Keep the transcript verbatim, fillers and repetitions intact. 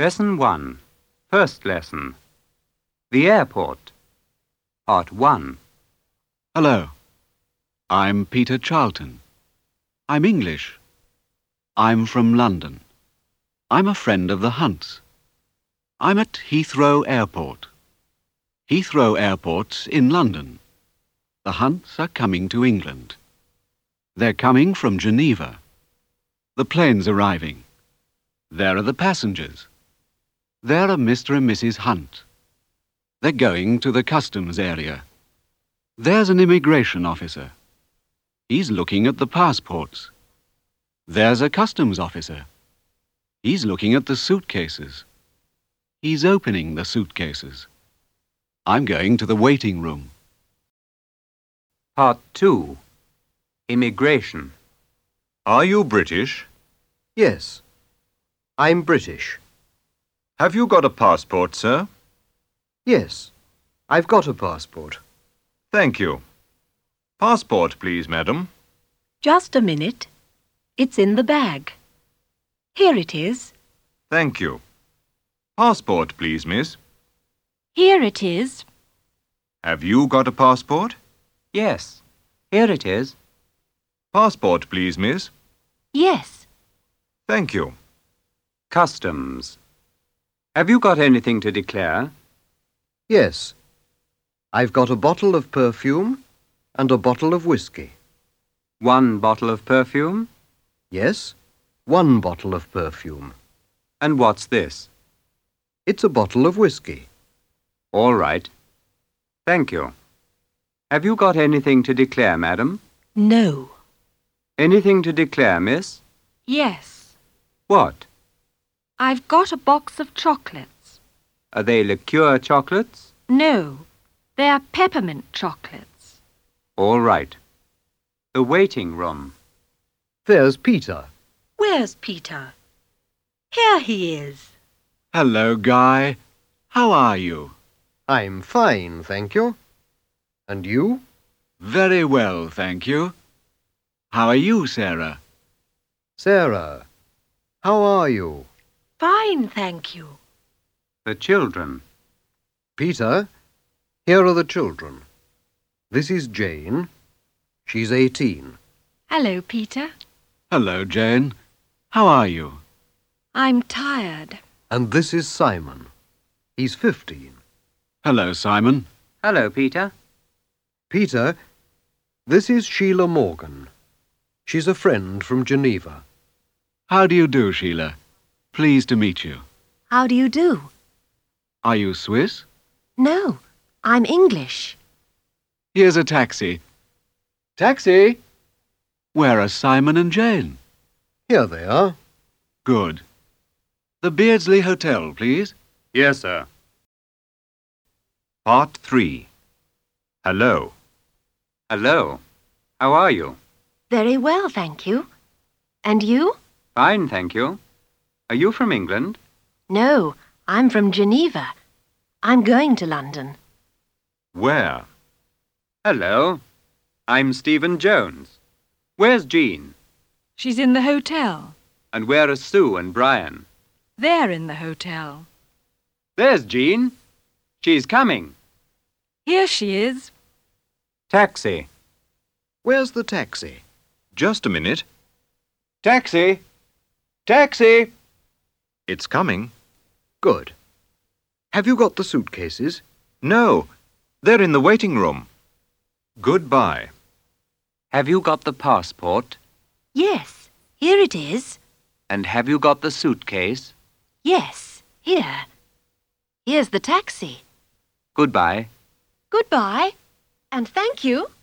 Lesson one. First lesson. The airport. Part one. Hello. I'm Peter Charlton. I'm English. I'm from London. I'm a friend of the Hunts. I'm at Heathrow Airport. Heathrow Airport's in London. The Hunts are coming to England. They're coming from Geneva. The plane's arriving. There are the passengers. There are Mister and Missus Hunt. They're going to the customs area. There's an immigration officer. He's looking at the passports. There's a customs officer. He's looking at the suitcases. He's opening the suitcases. I'm going to the waiting room. Part two. Immigration. Are you British? Yes, I'm British. Have you got a passport, sir? Yes, I've got a passport. Thank you. Passport, please, madam. Just a minute. It's in the bag. Here it is. Thank you. Passport, please, miss. Here it is. Have you got a passport? Yes, here it is. Passport, please, miss. Yes. Thank you. Customs. Have you got anything to declare? Yes, I've got a bottle of perfume and a bottle of whiskey. One bottle of perfume? Yes, one bottle of perfume. And what's this? It's a bottle of whiskey. All right. Thank you. Have you got anything to declare, madam? No. Anything to declare, miss? Yes. What? I've got a box of chocolates. Are they liqueur chocolates? No, they're peppermint chocolates. All right. The waiting room. There's Peter. Where's Peter? Here he is. Hello, Guy. How are you? I'm fine, thank you. And you? Very well, thank you. How are you, Sarah? Sarah, how are you? Fine, thank you. The children. Peter, here are the children. This is Jane. She's eighteen. Hello, Peter. Hello, Jane. How are you? I'm tired. And this is Simon. He's fifteen. Hello, Simon. Hello, Peter. Peter, this is Sheila Morgan. She's a friend from Geneva. How do you do, Sheila? Pleased to meet you. How do you do? Are you Swiss? No, I'm English. Here's a taxi. Taxi! Where are Simon and Jane? Here they are. Good. The Beardsley Hotel, please. Yes, sir. Part three. Hello. Hello. How are you? Very well, thank you. And you? Fine, thank you. Are you from England? No, I'm from Geneva. I'm going to London. Where? Hello. I'm Stephen Jones. Where's Jean? She's in the hotel. And where are Sue and Brian? They're in the hotel. There's Jean. She's coming. Here she is. Taxi. Where's the taxi? Just a minute. Taxi. Taxi. It's coming. Good. Have you got the suitcases? No, they're in the waiting room. Goodbye. Have you got the passport? Yes, here it is. And have you got the suitcase? Yes, here. Here's the taxi. Goodbye. Goodbye, and thank you.